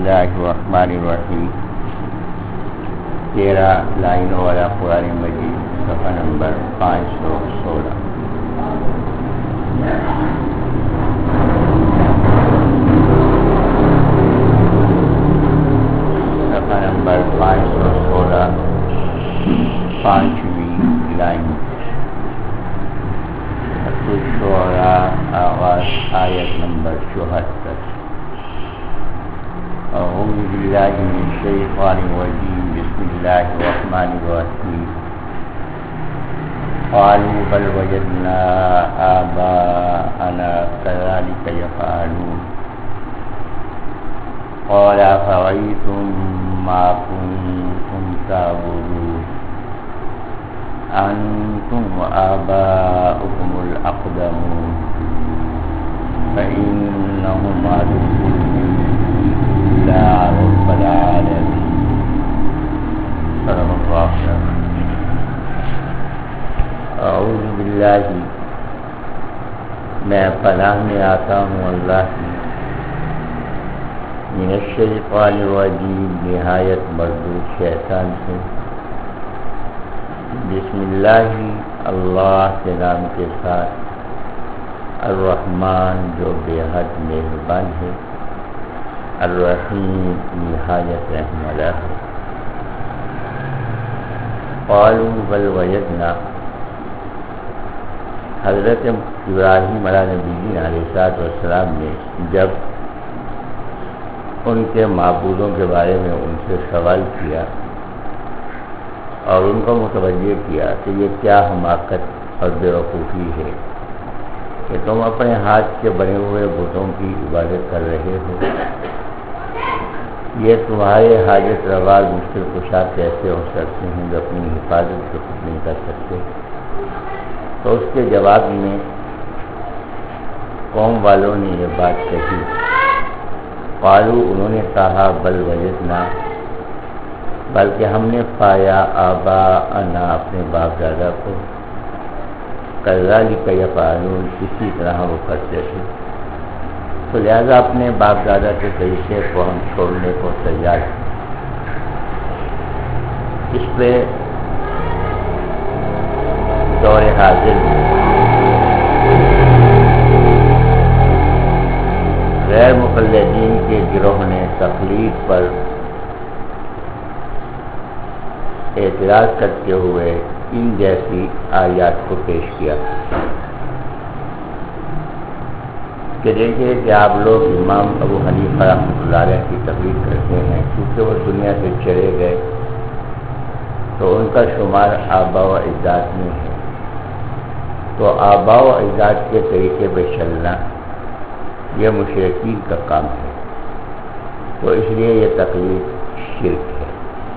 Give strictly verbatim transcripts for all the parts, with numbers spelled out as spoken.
اللہ الرحمن الرحیم. تیرہ لائنوں والا قرآن مجید صفحہ نمبر پانچ سو سولہ. صفحہ نمبر پانچ سو سولہ پانچویں لائن. شعراء آغاز آیت نمبر چوہتر. اعوذ باللہ من الشیطان الرجیم. بسم اللہ الرحمن الرحیم. قالوا بل وجدنا آباءنا كذلك يفعلون. قال أفرأيتم ما كنتم تعبدون أنتم وآباؤكم الأقدمون فإنهم عدو إلا رب العالمين. صدق الله العظيم. اعوذ باللہ، میں پناہ میں آتا ہوں اللہ کی، من الشیطان الرجیم، نہایت مردود شیطان سے. بسم اللہ، اللہ کے نام کے ساتھ، الرحمن جو بے حد مہربان ہے، الرحیم نہایت رحم والا ہے. قالوا بل وجدنا، حضرت ابراہیم علیہ نبی علیہ السلام نے جب ان کے معبودوں کے بارے میں ان سے سوال کیا اور ان کو متوجہ کیا کہ یہ کیا حماقت اور بیوقوفی ہے کہ تم اپنے ہاتھ کے بنے ہوئے بتوں کی عبادت کر رہے ہو، یہ تمہارے حاجت روا مشکل کشا کیسے ہو سکتے ہیں جو اپنی حفاظت کو خود نہیں کر سکتے. تو اس کے جواب میں قوم والوں نے یہ بات کہی. قالوا، انہوں نے کہا، بل وجدنا، بلکہ ہم نے پایا، آباءنا، اپنے باپ دادا کو، کذالک یفعلون، اسی طرح وہ کرتے تھے، تو لہذا اپنے باپ دادا کے طریقے کو ہم چھوڑنے کو تیار ہیں. اس پہ دور حاضر غیر مقلدین کے گروہ نے تقلید پر اعتراض کرتے ہوئے ان جیسی آیات کو پیش کیا کہ دیکھیے کہ آپ لوگ امام ابو حنیفہ رحمۃ اللہ علیہ کی تقلید کرتے ہیں، کیونکہ وہ دنیا سے چلے گئے تو ان کا شمار آباء و اجداد میں ہے. تو آباء و اجداد کے طریقے پہ چلنا یہ مشرکین کا کام ہے، تو اس لیے یہ تقلید شرک ہے.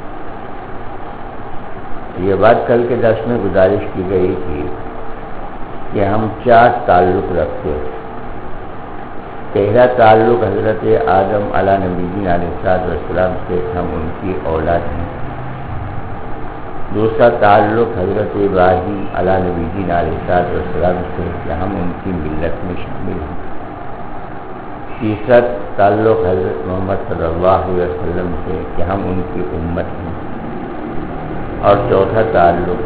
یہ بات کل کے درس میں گزارش کی گئی تھی کہ ہم چار تعلق رکھتے ہیں. پہلا تعلق حضرت آدم علیہ نبی علیہ السلام سے، ہم ان کی اولاد ہیں. دوسرا تعلق حضرت ابراہیم علیہ نبی علیہ السلام سے کہ ہم ان کی ملت میں شامل ہیں. تیسرا تعلق حضرت محمد صلی اللہ علیہ وسلم سے کہ ہم ان کی امت ہیں. اور چوتھا تعلق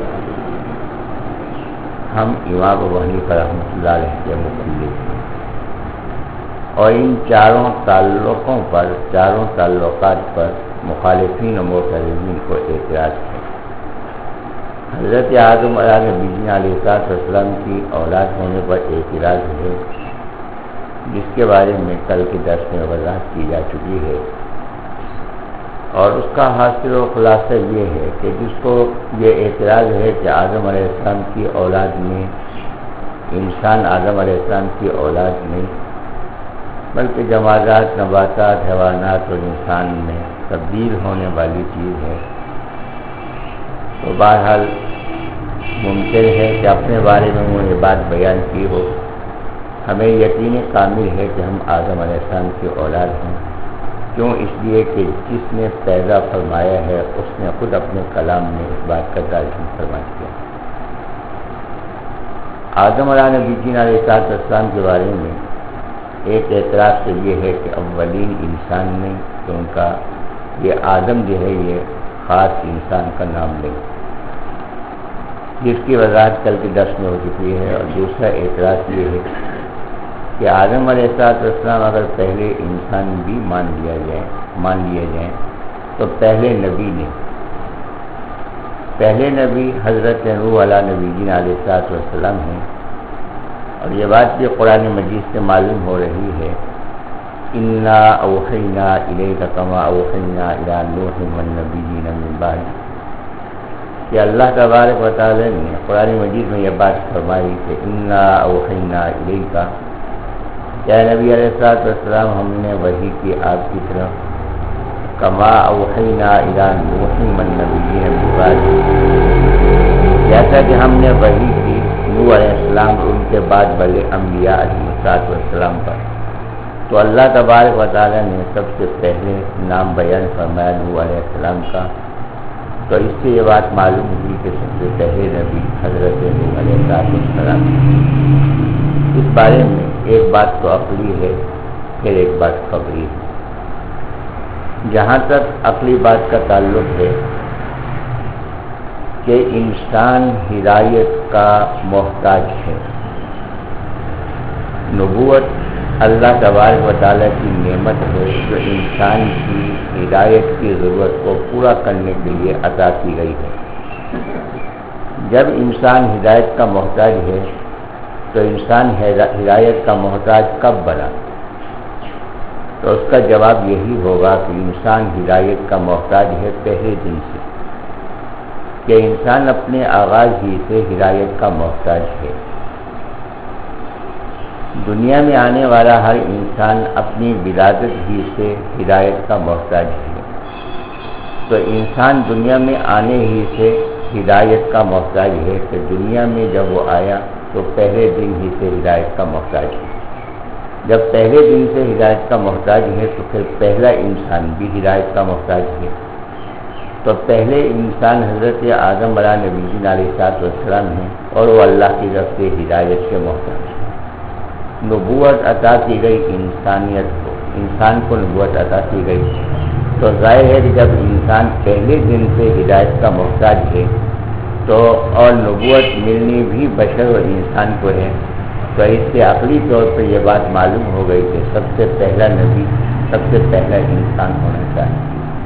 ہم امام ابو حنیفہ رحمۃ اللہ علیہ کے مقلد ہیں. اور ان چاروں تعلقوں پر، چاروں تعلقات پر مخالفین و معترضین کو اعتراض ہے. حضرت آدم علیہ نبی علیہ السلام کی اولاد ہونے پر اعتراض ہے، جس کے بارے میں کل کے درس میں وضاحت کی جا چکی ہے. اور اس کا حاصل و خلاصہ یہ ہے کہ جس کو یہ اعتراض ہے کہ آدم علیہ السلام کی اولاد میں انسان آدم علیہ السلام کی اولاد میں بلکہ جمادات، نباتات، حیوانات اور انسان میں تبدیل ہونے والی چیز ہے، تو بہرحال ممکن ہے کہ اپنے بارے میں وہ یہ بات بیان کی ہو. ہمیں یقین کامل ہے کہ ہم آدم علیہ السلام کی اولاد ہیں. کیوں؟ اس لیے کہ جس نے پیدا فرمایا ہے اس نے خود اپنے کلام میں اس بات کا تعین فرما دیا. آدم علیہ نبی علیہ السلام کے بارے میں ایک اعتراض تو یہ ہے کہ اولین انسان میں کہ ان کا یہ آدم جو ہے یہ خاص انسان کا نام لیں، جس کی وضاحت کل کے درس میں ہو چکی ہے۔ اور دوسرا اعتراض یہ ہے کہ آدم علیہ السلام اگر پہلے انسان بھی مان لیا جائے مان لیے جائیں تو پہلے نبی نے پہلے نبی حضرت نوح علیہ نبی جین علیہ السلام ہیں، اور یہ بات بھی قرآن مجید سے معلوم ہو رہی ہے، انا اوحینا الیک کما اوحینا الی نوح والنبیین من بعد، کہ اللہ تبارک و تعالی نے قرآن مجید میں یہ بات فرمائی کہ انا اوحینا الیک، کیا نبی علیہ السلام ہم نے وحی کی آپ کی طرف، کما اوحینا الی نوح والنبیین من بعد، جیسا کہ ہم نے وحی کی نوح علیہ السلام اور ان کے بعد والے انبیاء علیہ السلام پر۔ تو اللہ تبارک و تعالیٰ نے سب سے پہلے نام بیان فرمایا نوح علیہ السلام کا، تو اس سے یہ بات معلوم ہوئی کہ سب سے پہلے نبی حضرت نوح علیہ السلام۔ اس بارے میں ایک بات تو عقلی ہے، پھر ایک بات خبری ہے۔ جہاں تک عقلی بات کا تعلق ہے کہ انسان ہدایت کا محتاج ہے، نبوت اللہ تبارک و تعالیٰ کی نعمت ہے جو انسان کی ہدایت کی ضرورت کو پورا کرنے کے لیے عطا کی گئی ہے۔ جب انسان ہدایت کا محتاج ہے تو انسان ہدایت کا محتاج کب بنا؟ تو اس کا جواب یہی ہوگا کہ انسان ہدایت کا محتاج ہے پہلے دن سے، کہ انسان اپنے آغاز ہی سے ہدایت کا محتاج ہے۔ دنیا میں آنے والا ہر انسان اپنی ولادت ہی سے ہدایت کا محتاج ہے، تو انسان دنیا میں آنے ہی سے ہدایت کا محتاج ہے کہ دنیا میں جب وہ آیا تو پہلے دن ہی سے ہدایت کا محتاج ہے۔ جب پہلے دن سے ہدایت کا محتاج ہے تو پھر پہلا انسان بھی ہدایت کا محتاج ہے۔ تو پہلے انسان حضرت آدم علیہ نبی علیہ السلام ہیں اور وہ اللہ کی طرف سے ہدایت کے محتاج ہیں۔ نبوت عطا کی گئی انسانیت کو، انسان کو نبوت عطا کی گئی، تو ظاہر ہے کہ جب انسان پہلے دن سے ہدایت کا محتاج ہے تو اور نبوت ملنی بھی بشر و انسان کو ہے، تو اس سے عقلی طور پر یہ بات معلوم ہو گئی کہ سب سے پہلا نبی سب سے پہلا انسان ہونا چاہیے۔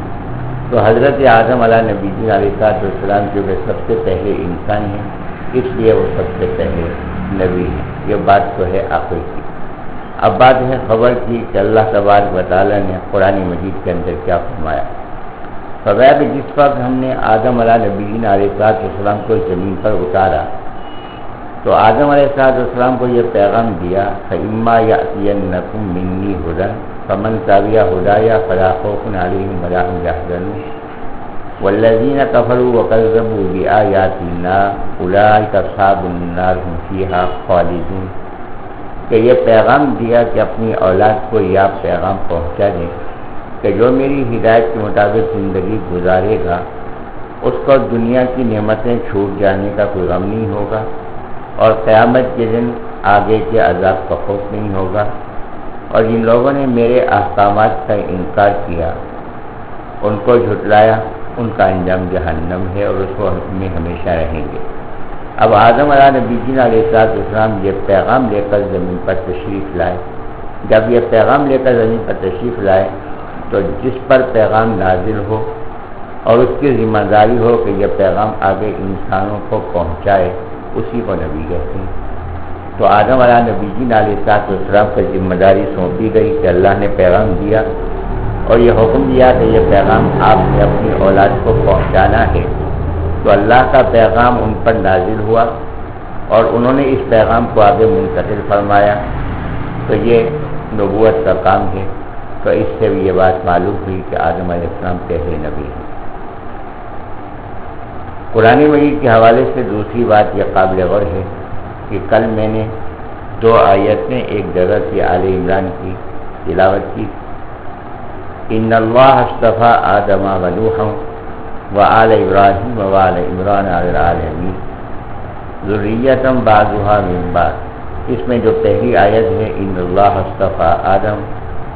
تو حضرت آدم علیہ نبی علیہ السلام جو کہ سب سے پہلے انسان ہیں، اس لیے وہ سب سے پہلے نبی ہیں۔ یہ بات تو ہے عقل کی۔ اب بات ہے خبر کی کہ اللہ تبارک و تعالیٰ نے قرآن مجید کے اندر کیا فرمایا۔ فرمایا کہ جس وقت ہم نے آدم علیہ نبی علیہ السلام کو زمین پر اتارا تو آدم علیہ السلام کو یہ پیغام دیا فَإِمَّا يَأْتِيَنَّكُم مِّنِّي هُدًى فَمَن تَبِعَ هُدَايَ فَلَا خَوْفٌ عَلَيْهِمْ وَلَا هُمْ يَحْزَنُونَ وَالَّذِينَ كَفَرُوا وَكَذَّبُوا بِآيَاتِنَا أُولَٰئِكَ أَصْحَابُ النَّارِ هُمْ فِيهَا خَالِدُونَ، کہ یہ پیغام دیا کہ اپنی اولاد کو یہ پیغام پہنچا دیں کہ جو میری ہدایت کے مطابق زندگی گزارے گا اس کو دنیا کی نعمتیں چھوٹ جانے کا کوئی غم نہیں ہوگا، اور قیامت کے دن آگے کے عذاب کا خوف نہیں ہوگا، اور جن لوگوں نے میرے احکامات کا انکار کیا، ان کو جھٹلایا، ان کا انجام جہنم ہے اور اس کو میں ہمیشہ رہیں گے۔ اب آدم علیہ نبی علیہ السلام یہ پیغام لے کر زمین پر تشریف لائے۔ جب یہ پیغام لے کر زمین پر تشریف لائے تو جس پر پیغام نازل ہو اور اس کی ذمہ داری ہو کہ یہ پیغام آگے انسانوں کو پہنچائے، اسی کو نبی کہتے ہیں۔ تو آدم علیہ نبی علیہ السلام کو ذمہ داری سونپی گئی کہ اللہ نے پیغام دیا اور یہ حکم دیا کہ یہ پیغام آپ نے اپنی اولاد کو پہنچانا ہے، تو اللہ کا پیغام ان پر نازل ہوا اور انہوں نے اس پیغام کو آگے منتقل فرمایا، تو یہ نبوت کا کام ہے۔ تو اس سے بھی یہ بات معلوم ہوئی کہ آدم علیہ السلام پہلے نبی ہیں۔ قرآن مجید کے حوالے سے دوسری بات یہ قابل غور ہے کہ کل میں نے دو آیتیں ایک جگہ سے آل عمران کی تلاوت کی، ان اللہ اصطفیٰ آدم و نوحا وآل ابراہیم وآل عمران علی العالمین ذریۃ بعضها من بعض۔ اس میں جو پہلی آیت ہے ان اللہ اصطفیٰ آدم،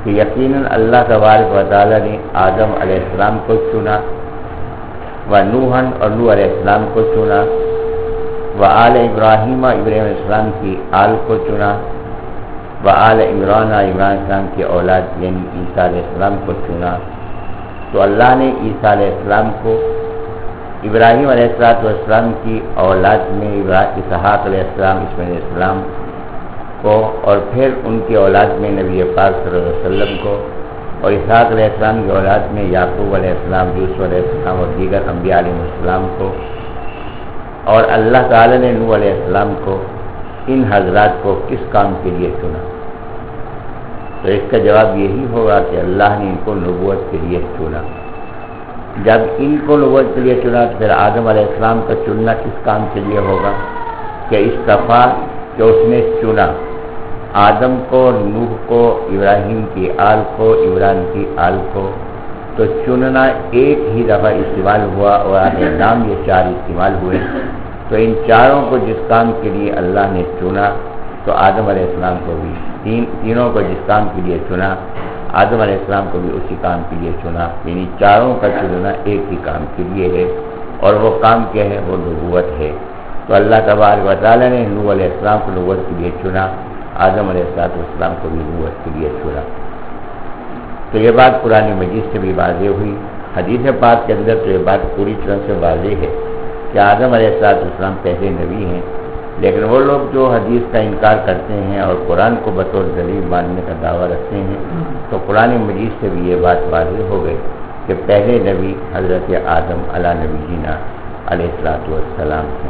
کہ یقیناً اللہ تبارک و تعالیٰ نے آدم علیہ السلام کو چنا، و نوحن اور نوح علیہ السلام کو چنا، و آل ابراہیم ابراہیم علیہ السلام کی آل کو چنا، و آل عمران عمران علیہ السلام کی اولاد یعنی عیسیٰ علیہ السلام کو چنا۔ تو اللہ نے عیسیٰ علیہ السلام کو ابراہیم علیہ السلام کی اولاد میں اسحاق علیہ السلام، اسماعیل علیہ السلام کو، اور پھر ان کی اولاد میں نبی پاک صلی اللہ علیہ وسلم کو، اور اسحاق علیہ السلام کی اولاد میں یعقوب علیہ السلام، یوسف علیہ السلام اور دیگر انبیاء علیہ السلام کو، اور اللہ تعالی نے نوح علیہ السلام کو، ان حضرات کو کس کام کے لیے چنا؟ تو اس کا جواب یہی ہوگا کہ اللہ نے ان کو نبوت کے لیے چنا۔ جب ان کو نبوت کے لیے چنا تو پھر آدم علیہ السلام کا چننا کس کام کے لیے ہوگا؟ کہ استفا کہ اس نے چنا آدم کو، نوح کو، ابراہیم کی آل کو، عمران کی آل کو، تو چننا ایک ہی دفعہ استعمال ہوا اور آگے نام یہ چار استعمال ہوئے۔ تو ان چاروں کو جس کام کے لیے اللہ نے چنا تو آدم علیہ السلام کو بھی تین تینوں کو جس کام کے لیے چنا آدم علیہ السلام کو بھی اسی کام کے لیے چنا، یعنی چاروں کا چننا ایک ہی کام کے لیے ہے، اور وہ کام کیا ہے؟ وہ نبوت ہے۔ تو اللہ تبارک و تعالیٰ نے نوح علیہ السلام کو نبوت کے لیے چنا، آدم علیہ السلام کو بھی نبوت کے لیے چنا۔ تو یہ بات قرآن مجید سے بھی واضح ہوئی، حدیث پاک کے اندر تو یہ بات پوری طرح سے واضح ہے کہ آدم علیہ السلام پہلے نبی ہیں، لیکن وہ لوگ جو حدیث کا انکار کرتے ہیں اور قرآن کو بطور دلیل ماننے کا دعویٰ رکھتے ہیں، تو قرآن مجید سے بھی یہ بات واضح ہو گئی کہ پہلے نبی حضرت آدم علیہ نبی جینا علیہ السلام ہیں۔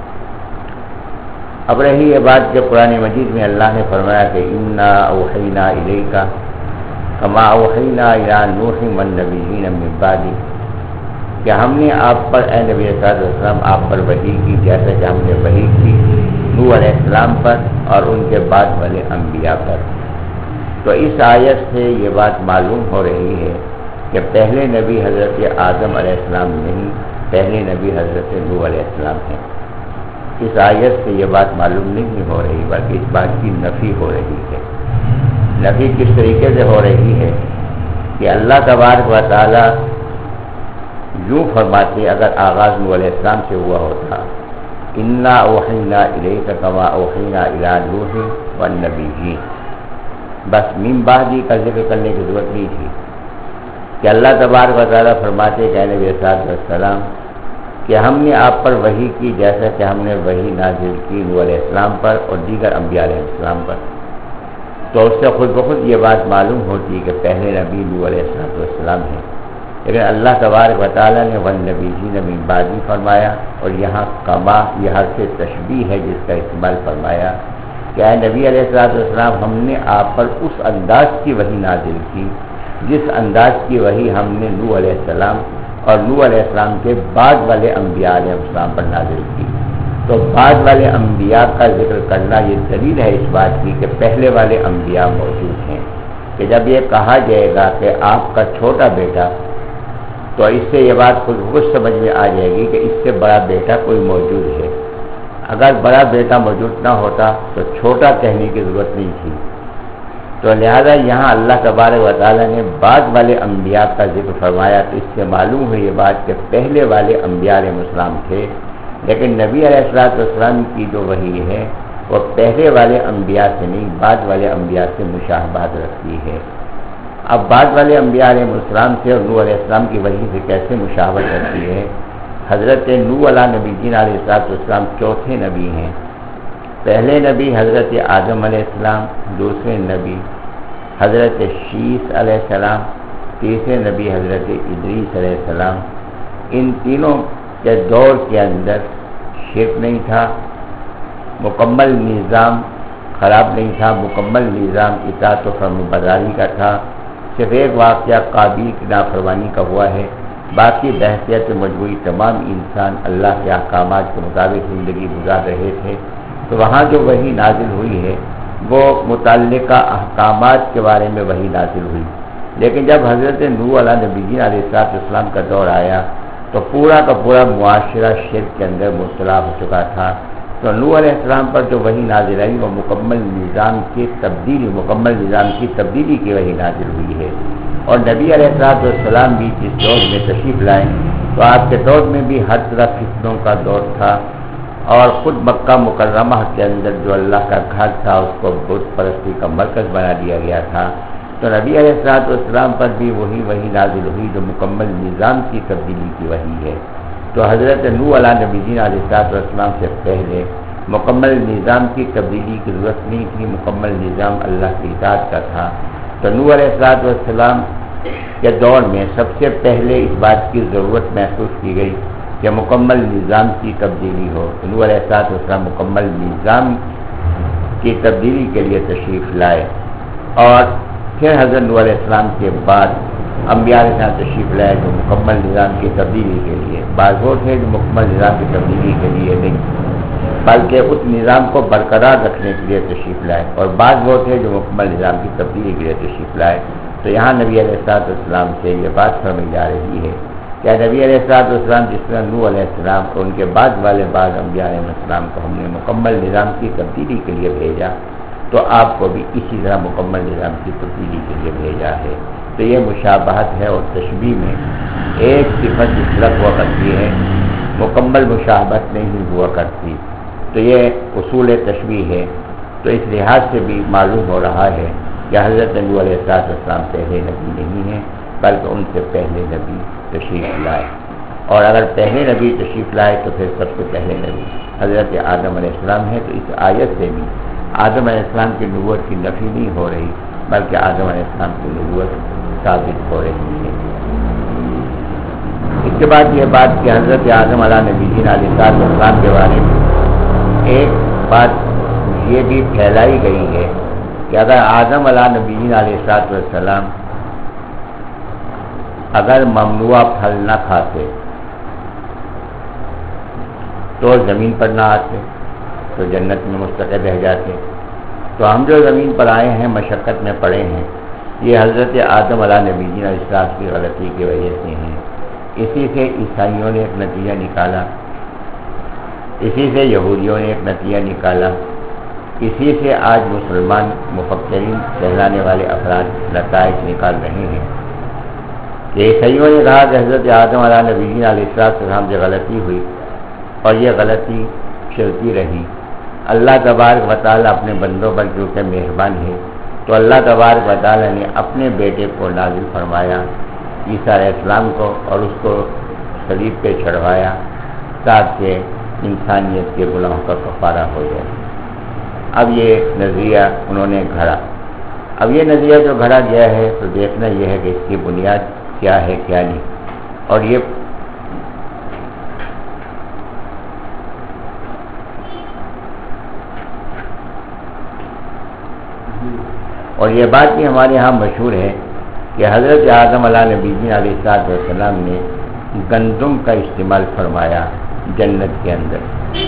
اب رہی یہ بات کہ قرآن مجید میں اللہ نے فرمایا کہ انا اوحینا الیک کما اوحینا الی نوح والنبیین من بعدہ، کہ ہم نے آپ پر اے نبی صلی اللہ علیہ وسلم آپ پر وحی کی جیسا کہ ہم نے وحی کی نوح علیہ السلام پر اور ان کے بعد والے انبیاء پر۔ تو اس آیت سے یہ بات معلوم ہو رہی ہے کہ پہلے نبی حضرت آدم علیہ السلام نہیں، پہلے نبی حضرت نوح علیہ السلام ہیں۔ اس آیت سے یہ بات معلوم نہیں ہو رہی بلکہ اس بات کی نفی ہو رہی ہے۔ نفی کس طریقے سے ہو رہی ہے کہ اللہ تبارک و تعالی یوں فرماتے اگر آغاز نوح علیہ السلام سے ہوا ہوتا انا اوحینا الیک کما اوحینا الی نوح والنبیین، بس من بعدی کا ذکر کرنے کی ضرورت نہیں تھی کہ اللہ تبارک و تعالی فرماتے کہ نبی صلی اللہ علیہ وسلم کہ ہم نے آپ پر وحی کی جیسا کہ ہم نے وحی نازل کی نوح علیہ السلام پر اور دیگر انبیاء علیہ السلام پر، تو اس سے خود بخود یہ بات معلوم ہوتی ہے کہ پہلے نبی نوح علیہ السلام ہیں۔ لیکن اللہ تبارک و تعالیٰ نے والنبیین من بعدہ فرمایا، اور یہاں کما یہ حرف تشبیہ ہے جس کا استعمال فرمایا کہ اے نبی علیہ السلام ہم نے آپ پر اس انداز کی وحی نازل کی جس انداز کی وحی ہم نے نوح علیہ السلام اور نوح علیہ السلام کے بعد والے انبیاء علیہ السلام پر نازل کی۔ تو بعد والے انبیاء کا ذکر کرنا یہ دلیل ہے اس بات کی کہ پہلے والے انبیاء موجود ہیں، کہ جب یہ کہا جائے گا کہ آپ کا چھوٹا بیٹا، تو اس سے یہ بات خود خود سمجھ میں آ جائے گی کہ اس سے بڑا بیٹا کوئی موجود ہے۔ اگر بڑا بیٹا موجود نہ ہوتا تو چھوٹا کہنے کی ضرورت نہیں تھی۔ تو لہذا یہاں اللہ تبارک و تعالیٰ نے بعد والے انبیاء کا ذکر فرمایا، تو اس سے معلوم ہوئی یہ بات کہ پہلے والے انبیاء علیہ السلام تھے، لیکن نبی علیہ السلام کی جو وحی ہے وہ پہلے والے انبیاء سے نہیں بعد والے انبیاء سے مشابہت رکھتی ہے۔ اب بعد والے انبیاء علیہ السلام سے اور نوح علیہ السلام کی وحی سے کیسے مشابہت رکھتی ہے؟ حضرت نوح علیہ نبی جین علیہ السلام چوتھے نبی ہیں۔ پہلے نبی حضرت آدم علیہ السلام، دوسرے نبی حضرت شیس علیہ السلام، تیسرے نبی حضرت ادریس علیہ السلام۔ ان تینوں کے دور کے اندر شرک نہیں تھا، مکمل نظام خراب نہیں تھا، مکمل نظام اطاعت و فرمانبرداری کا تھا۔ صرف ایک واقعہ قابیل کی نافرمانی کا ہوا ہے، باقی بحثیت مجموعی تمام انسان اللہ کے احکامات کے مطابق زندگی گزار رہے تھے۔ تو وہاں جو وحی نازل ہوئی ہے وہ متعلقہ احکامات کے بارے میں وحی نازل ہوئی، لیکن جب حضرت نوح علیہ نبی جین علیہ السلام کا دور آیا تو پورا کا پورا معاشرہ شرک کے اندر مبتلا ہو چکا تھا، تو نوح علیہ السلام پر جو وحی نازل آئی وہ مکمل نظام کی تبدیلی مکمل نظام کی تبدیلی کی وحی نازل ہوئی ہے. اور نبی علیہ السلام بھی جس دور میں تشریف لائے تو آپ کے دور میں بھی ہر طرح فتنوں کا دور تھا، اور خود مکہ مکرمہ کے اندر جو اللہ کا گھر تھا اس کو بت پرستی کا مرکز بنا دیا گیا تھا. تو نبی علیہ السلام پر بھی وہی وحی نازل ہوئی جو مکمل نظام کی تبدیلی کی وحی ہے. تو حضرت نوح علیہ نبی جین علیہ السلام سے پہلے مکمل نظام کی تبدیلی کی ضرورت نہیں تھی، مکمل نظام اللہ کی اطاعت کا تھا. تو نوح علیہ السلام کے دور میں سب سے پہلے اس بات کی ضرورت محسوس کی گئی کہ مکمل نظام کی تبدیلی ہو. نوح علیہ السلام مکمل نظام کی تبدیلی کے لیے تشریف لائے، اور پھر حضرت نوح علیہ السلام کے بعد انبیاء علیہ السلام تشریف لائے جو مکمل نظام کی تبدیلی کے لیے. بعض وہ تھے جو مکمل نظام کی تبدیلی کے لیے نہیں بلکہ اس نظام کو برقرار رکھنے کے لیے تشریف لائے، اور بعض وہ تھے جو مکمل نظام کی تبدیلی کے لیے تشریف لائے. تو یہاں نبی علیہ السلام سے یہ بات فرمائی جا رہی ہے کہ نبی علیہ السلام جس طرح نوح علیہ السلام اور ان کے بعد والے بعض انبیاء علیہ السلام کو ہم نے مکمل نظام کی تبدیلی کے لیے بھیجا، تو آپ کو بھی اسی طرح مکمل نظام کی تبدیلی کے لیے بھیجا ہے. تو یہ مشابہت ہے، اور تشبیہ میں ایک صفت جس طرح ہوا کرتی ہے مکمل مشابہت نہیں ہوا کرتی. تو یہ اصول تشبیہ ہے. تو اس لحاظ سے بھی معلوم ہو رہا ہے کہ حضرت نوح علیہ السلام پہلے نبی نہیں ہیں بلکہ ان سے پہلے نبی تشریف لائے. اور اگر پہلے نبی تشریف لائے تو پھر سب سے پہلے نبی حضرت آدم علیہ السلام ہے. تو اس آیت سے بھی آدم علیہ السلام کی نبوت کی نفی نہیں ہو رہی بلکہ آدم علیہ السلام کی نبوت ثابت ہو رہی ہے. اس کے بعد یہ بات کہ حضرت آدم علیہ نبی جین علیہ السلام کے بارے میں ایک بات یہ بھی پھیلائی گئی ہے کہ اگر آدم علیہ نبی جین علیہ السلام اگر ممنوع پھل نہ کھاتے تو زمین پر نہ آتے تو جنت میں مستقر رہ جاتے. تو ہم جو زمین پر آئے ہیں مشقت میں پڑے ہیں یہ حضرت آدم علیہ نبی جین علیہ السلام کی غلطی کی وجہ سے ہیں. اسی سے عیسائیوں نے ایک نتیجہ نکالا، اسی سے یہودیوں نے ایک نتیجہ نکالا، اسی سے آج مسلمان مفکرین کہلانے والے افراد نتائج نکال رہے ہیں. کہ عیسائیوں نے کہا کہ حضرت آدم علیہ نبی جین علیہ السلام سے غلطی ہوئی اور یہ غلطی چلتی رہی. اللہ تبارک و تعالیٰ اپنے بندوں پر جو کہ مہربان ہے تو اللہ تبارک و تعالیٰ نے اپنے بیٹے کو نازل فرمایا عیسیٰ علیہ السلام کو، اور اس کو صلیب پہ چڑھوایا تاکہ انسانیت کے گناہوں کا کفارہ ہو جائے. اب یہ نظریہ انہوں نے گھڑا. اب یہ نظریہ جو گھڑا گیا ہے تو دیکھنا یہ ہے کہ اس کی بنیاد کیا ہے کیا نہیں. اور یہ اور یہ بات بھی ہمارے ہاں مشہور ہے کہ حضرت آدم علیہ نبی جین علیہ السلام نے گندم کا استعمال فرمایا جنت کے اندر.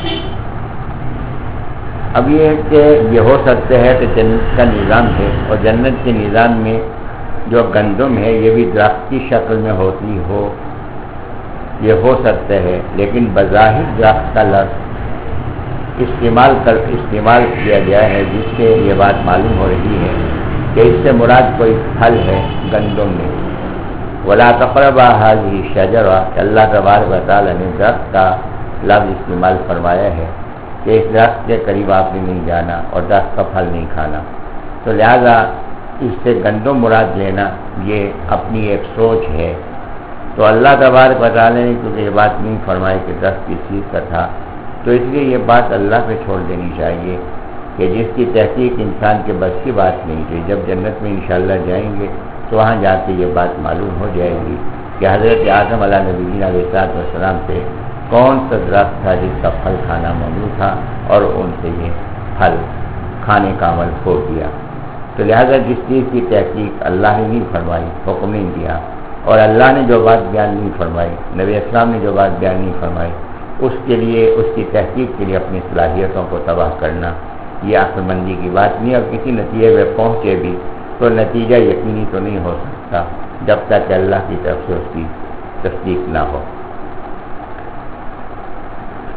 اب یہ ہے کہ یہ ہو سکتا ہے کہ جنت کا نظام ہے اور جنت کے نظام میں جو گندم ہے یہ بھی درخت کی شکل میں ہوتی ہو، یہ ہو سکتا ہے. لیکن بظاہر درخت کا لفظ استعمال کر استعمال کیا گیا ہے جس سے یہ بات معلوم ہو رہی ہے کہ اس سے مراد کوئی پھل ہے گندم میں. ولا تقربا هذه الشجرہ، اللہ تبارک و تعالیٰ نے درخت کا لفظ استعمال فرمایا ہے کہ اس درخت کے قریب آپ نے نہیں جانا اور درخت کا پھل نہیں کھانا. تو لہذا اس سے گندم مراد لینا یہ اپنی ایک سوچ ہے. تو اللہ تبارک و تعالیٰ نے کیونکہ یہ بات نہیں فرمائی کہ درخت کس چیز کا تھا تو اس لیے یہ بات اللہ پہ چھوڑ دینی چاہیے کہ جس کی تحقیق انسان کے بس کی بات نہیں تھی. جب جنت میں انشاءاللہ جائیں گے تو وہاں جا کے یہ بات معلوم ہو جائے گی کہ حضرت آدم علیہ نبی علیہ السلام سے کون سا درخت تھا جس کا پھل کھانا ممنوع تھا اور ان سے یہ پھل کھانے کا عمل ہو گیا. تو لہذا جس چیز کی تحقیق اللہ نے نہیں فرمائی، حکم نہیں دیا، اور اللہ نے جو بات بیان نہیں فرمائی، نبی اسلام نے جو بات بیان نہیں فرمائی، اس کے لیے اس کی تحقیق کے لیے اپنی صلاحیتوں کو تباہ کرنا یہ عقل مندی کی بات نہیں. اور کسی نتیجے میں پہنچے بھی تو نتیجہ یقینی تو نہیں ہو سکتا جب تک کہ اللہ کی طرف سے اس کی تصدیق نہ ہو.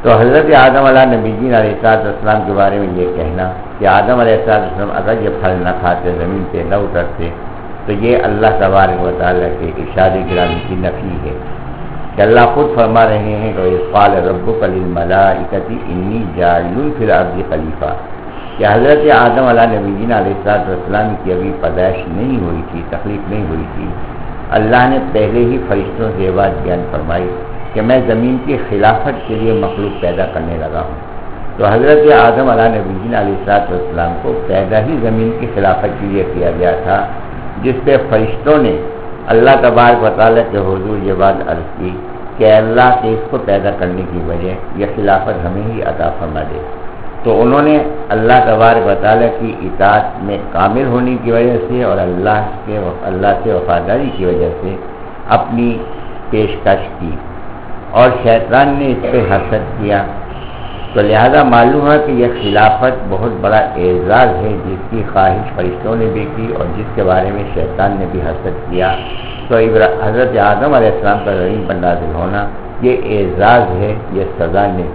تو حضرت آدم علیہ نبی جین علیہ السلام کے بارے میں یہ کہنا کہ آدم علیہ السلام اگر یہ پھل نہ کھاتے، زمین سے نہ اترتے، تو یہ اللہ تبارک و تعالیٰ کے ارشاد گرامی کی نفی ہے کہ اللہ خود فرما رہے ہیں کہ اذ قال ربک للملائکۃ انی جاعل فی الارض خلیفہ، کہ حضرت آدم علیہ نبی جین علیہ السلام کی ابھی پیدائش نہیں ہوئی تھی، تخلیق نہیں ہوئی تھی، اللہ نے پہلے ہی فرشتوں سے یہ بات بیان فرمائی کہ میں زمین کی خلافت کے لیے مخلوق پیدا کرنے لگا ہوں۔ تو حضرت آدم علیہ نبی جین علیہ السلام کو پیدا ہی زمین کی خلافت کے لیے کیا گیا تھا، جس پہ فرشتوں نے اللہ تبارک و تعالیٰ کے حضور یہ بات عرض کی کہ اللہ کے اس کو پیدا کرنے کی وجہ یہ خلافت ہمیں ہی عطا فرما دے۔ تو انہوں نے اللہ تبارک و تعالیٰ کی اطاعت میں کامل ہونے کی وجہ سے اور اللہ کے اللہ سے وفاداری کی وجہ سے اپنی پیشکش کی، اور شیطان نے اس پہ حسد کیا۔ تو لہذا معلوم ہے کہ یہ خلافت بہت بڑا اعزاز ہے جس کی خواہش فرشتوں نے بھی کی اور جس کے بارے میں شیطان نے بھی حسد کیا۔ تو حضرت آدم علیہ السلام کا زمین پر نازل ہونا یہ اعزاز ہے، یہ سزا نہیں۔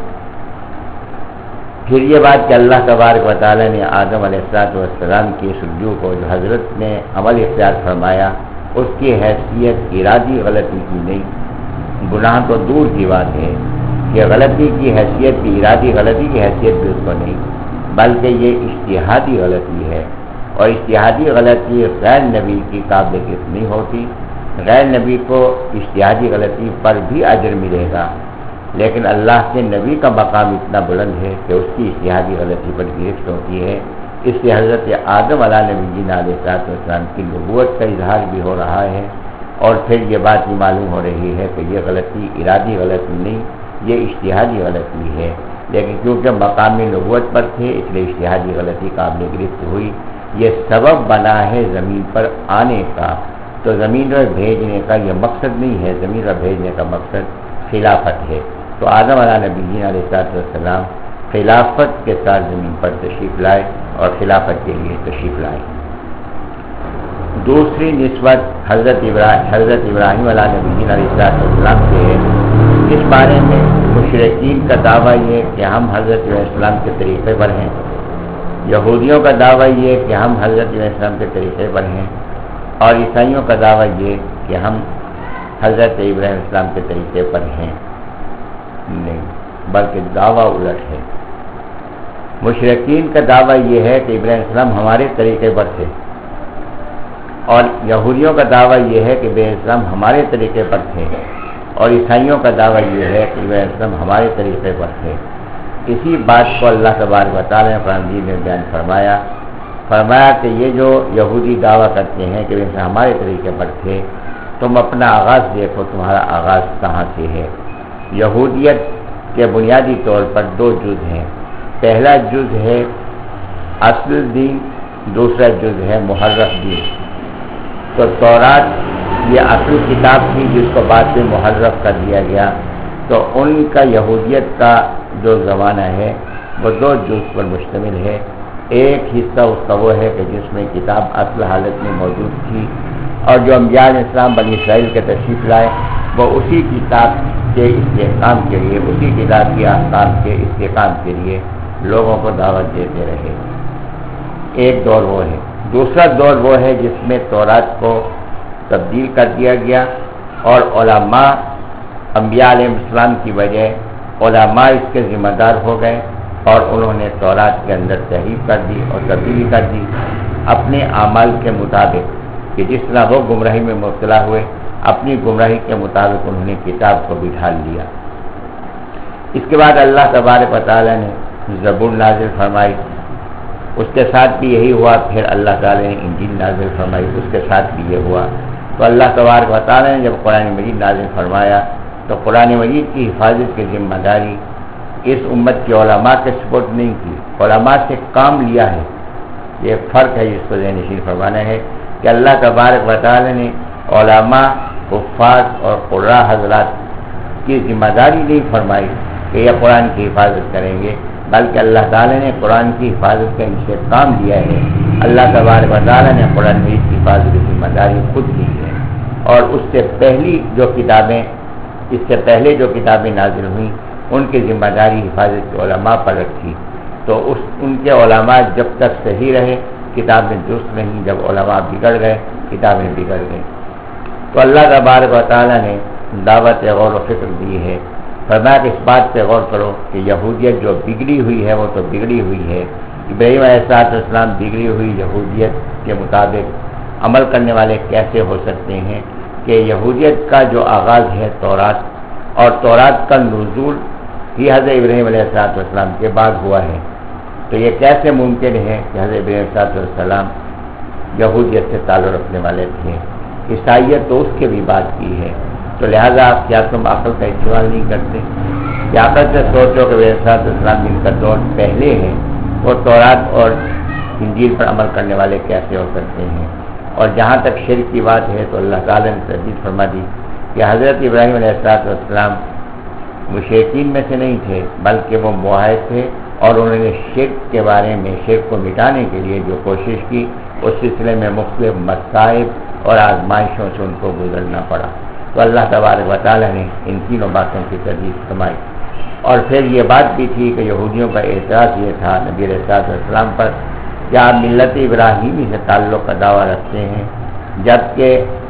پھر یہ بات کہ اللہ تبارک و تعالیٰ نے آدم علیہ السلام کی سجدوں کو جو حضرت نے عمل اختیار فرمایا اس کی حیثیت ارادی غلطی کی نہیں، گناہ تو دور کی بات ہے کہ غلطی کی حیثیت بھی، ارادی غلطی کی حیثیت بھی اس کو نہیں، بلکہ یہ اجتہادی غلطی ہے، اور اجتہادی غلطی غیر نبی کی قابل ذکر نہیں ہوتی۔ غیر نبی کو اجتہادی غلطی پر بھی اجر ملے گا، لیکن اللہ کے نبی کا مقام اتنا بلند ہے کہ اس کی اجتہادی غلطی پر گرفت ہوتی ہے۔ اس سے حضرت آدم علیہ نبی جین علیہ السلام کی نبوت کا اظہار بھی ہو رہا ہے، اور پھر یہ بات بھی معلوم ہو رہی ہے کہ یہ غلطی ارادی غلطی نہیں، یہ اجتہادی غلطی ہے، لیکن کیونکہ مقام نبوت پر تھے اس لیے اجتہادی غلطی قابل گرفت ہوئی۔ یہ سبب بنا ہے زمین پر آنے کا، تو زمین پر بھیجنے کا یہ مقصد نہیں ہے، زمین پر بھیجنے کا مقصد خلافت ہے۔ تو آدم علیہ نبی جین علیہ السلام خلافت کے ساتھ زمین پر تشریف لائے اور خلافت کے لیے تشریف لائے۔ دوسری نسبت حضرت ابراہیم حضرت ابراہیم علیہ نبی جین علیہ السلام سے ہے۔ اس بارے میں مشرکین کا دعویٰ یہ کہ ہم حضرت علیہ السلام کے طریقے پر ہیں، یہودیوں کا دعویٰ یہ کہ ہم حضرت علیہ السلام کے طریقے پر ہیں، اور عیسائیوں کا دعویٰ یہ کہ ہم حضرت ابراہیم علیہ السلام کے طریقے پر ہیں۔ نہیں، بلکہ دعویٰ الٹ ہے۔ مشرکین کا دعویٰ یہ ہے کہ ابراہیم علیہ السلام ہمارے طریقے پر تھے، اور یہودیوں کا دعویٰ یہ ہے کہ ابراہیم علیہ السلام ہمارے طریقے پر تھے، اور عیسائیوں کا دعویٰ یہ ہے کہ ابراہیم علیہ السلام ہمارے طریقے پر تھے۔ اسی بات کو اللہ تبارک و تعالیٰ نے قرآن مجید میں بیان فرمایا فرمایا کہ یہ جو یہودی دعویٰ کرتے ہیں کہ ابراہیم ہمارے طریقے پر تھے، تم اپنا آغاز دیکھو، تمہارا آغاز کہاں سے ہے۔ یہودیت کے بنیادی طور پر دو جز ہیں، پہلا جز ہے اصل دین، دوسرا جز ہے محرف دین۔ تو تورات یہ اصل کتاب تھی جس کو بعد میں محرف کر دیا گیا، تو ان کا یہودیت کا جو زمانہ ہے وہ دو جز پر مشتمل ہے۔ ایک حصہ اس کا وہ ہے کہ جس میں کتاب اصل حالت میں موجود تھی، اور جو انبیاء علیہ السلام بنی اسرائیل کے تشریف لائے وہ اسی کتاب کے استحکام کے لیے، اسی کتاب کے احکام کے استحکام کے لیے لوگوں کو دعوت دیتے رہے۔ ایک دور وہ ہے۔ دوسرا دور وہ ہے جس میں تورات کو تبدیل کر دیا گیا، اور علماء انبیاء علیہ السلام کی وجہ علماء اس کے ذمہ دار ہو گئے، اور انہوں نے تورات کے اندر تحریف کر دی اور تبدیلی کر دی اپنے اعمال کے مطابق، کہ جس طرح وہ گمراہی میں مبتلا ہوئے اپنی گمراہی کے مطابق انہوں نے کتاب کو بھی ڈھال لیا۔ اس کے بعد اللہ تبارک و تعالیٰ نے زبور نازل فرمائی، اس کے ساتھ بھی یہی ہوا۔ پھر اللہ تعالیٰ نے انجیل نازل فرمائی، اس کے ساتھ بھی یہ ہوا۔ تو اللہ تبارک و تعالیٰ نے جب قرآن مجید نازل فرمایا تو قرآن مجید کی حفاظت کی ذمہ داری اس امت کے علماء کے سپورٹ نہیں کی، علماء سے کام لیا ہے۔ یہ فرق ہے جس کو ذہن نشین فرمانا ہے کہ اللہ تبارک و تعالیٰ نے علماء، حفاظ اور قراء حضرات کی ذمہ داری نہیں فرمائی کہ یہ قرآن کی حفاظت کریں گے، بلکہ اللہ تعالیٰ نے قرآن کی حفاظت کا ان سے کام لیا ہے۔ اللہ تبارک و تعالیٰ نے قرآن مجید کی حفاظت کی ذمہ داری خود لی ہے، اور اس سے پہلی جو کتابیں اس سے پہلے جو کتابیں نازل ہوئیں ان کی ذمہ داری حفاظت کے علماء پر رکھی، تو اس ان کے علماء جب تک صحیح رہے کتابیں درست نہیں، جب علماء بگڑ گئے کتابیں بگڑ گئیں۔ تو اللہ تبارک و تعالیٰ نے دعوت غور و فکر دی ہے، فرمایا کہ اس بات پہ غور کرو کہ یہودیت جو بگڑی ہوئی ہے وہ تو بگڑی ہوئی ہے، ابراہیم علیہ السلام بگڑی ہوئی یہودیت کے مطابق عمل کرنے والے کیسے ہو سکتے ہیں کہ یہودیت کا جو آغاز ہے تورات، اور تورات کا نزول ہی حضرت ابراہیم علیہ السلام کے بعد ہوا ہے، تو یہ کیسے ممکن ہے کہ حضرت ابراہیم علیہ السلام یہودیت سے تعلق رکھنے والے تھے؟ عیسائیت تو اس کے بھی بات کی ہے، تو لہٰذا آپ کیا تم عقل کا استعمال نہیں کرتے؟ کیا عقل سے سوچو کہ ابراہیم علیہ السلام جن کا دور پہلے ہے وہ تورات اور انجیل پر عمل کرنے والے کیسے ہو سکتے ہیں؟ اور جہاں تک شرک کی بات ہے تو اللہ تعالیٰ نے تردید فرما دی کہ حضرت ابراہیم علیہ السلام مشرکین میں سے نہیں تھے، بلکہ وہ معاہد تھے، اور انہوں نے شرک کے بارے میں شرک کو مٹانے کے لیے جو کوشش کی اس سلسلے میں مختلف مصائب اور آزمائشوں سے ان کو گزرنا پڑا۔ تو اللہ تبارک و تعالیٰ نے ان تینوں باتوں کی تردید فرمائی۔ اور پھر یہ بات بھی تھی کہ یہودیوں کا اعتراض یہ تھا نبی علیہ السلام پر کہ آپ ملت ابراہیمی سے تعلق کا دعویٰ رکھتے ہیں، جبکہ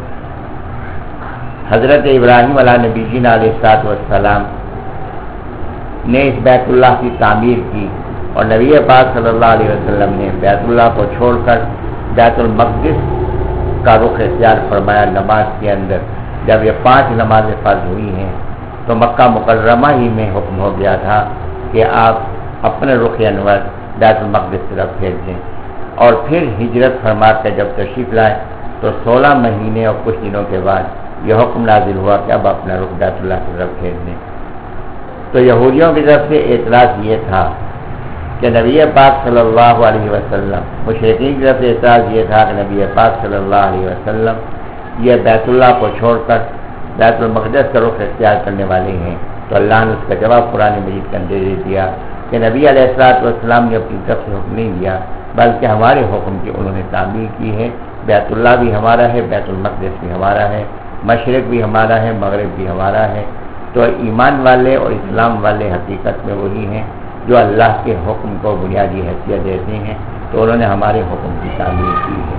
حضرت ابراہیم علیہ نبی جی علیہ السلام نے اس بیت اللہ کی تعمیر کی، اور نبی پاک صلی اللہ علیہ وسلم نے بیت اللہ کو چھوڑ کر بیت المقدس کا رخ اختیار فرمایا نماز کے اندر۔ جب یہ پانچ نمازیں فرض ہوئی ہیں تو مکہ مکرمہ ہی میں حکم ہو گیا تھا کہ آپ اپنے رخ انور بیت المقدس کی طرف پھیر دیں، اور پھر ہجرت فرما کر جب تشریف لائے تو سولہ مہینے اور کچھ دنوں کے بعد یہ حکم نازل ہوا کہ اب اپنا رخ بیت اللہ کی طرف پھیر دیں۔ تو یہودیوں کی طرف سے اعتراض یہ تھا کہ نبی پاک صلی اللہ علیہ وسلم، مشرکین کی طرف سے اعتراض یہ تھا کہ نبی پاک صلی اللہ علیہ وسلم یہ بیت اللہ کو چھوڑ کر بیت المقدس کا رخ اختیار کرنے والے ہیں۔ تو اللہ نے اس کا جواب قرآن مجید کے اندر دے دیا کہ نبی علیہ الصلوۃ والسلام نے اپنی طرف سے حکم نہیں دیا، بلکہ ہمارے حکم کی انہوں نے تعمیر کی ہے۔ بیت اللہ بھی ہمارا ہے، بیت المقدس بھی ہمارا ہے، مشرق بھی ہمارا ہے، مغرب بھی ہمارا ہے۔ تو ایمان والے اور اسلام والے حقیقت میں وہی ہیں جو اللہ کے حکم کو بنیادی حیثیت دیتے ہیں، تو انہوں نے ہمارے حکم کی تعمیر کی ہے۔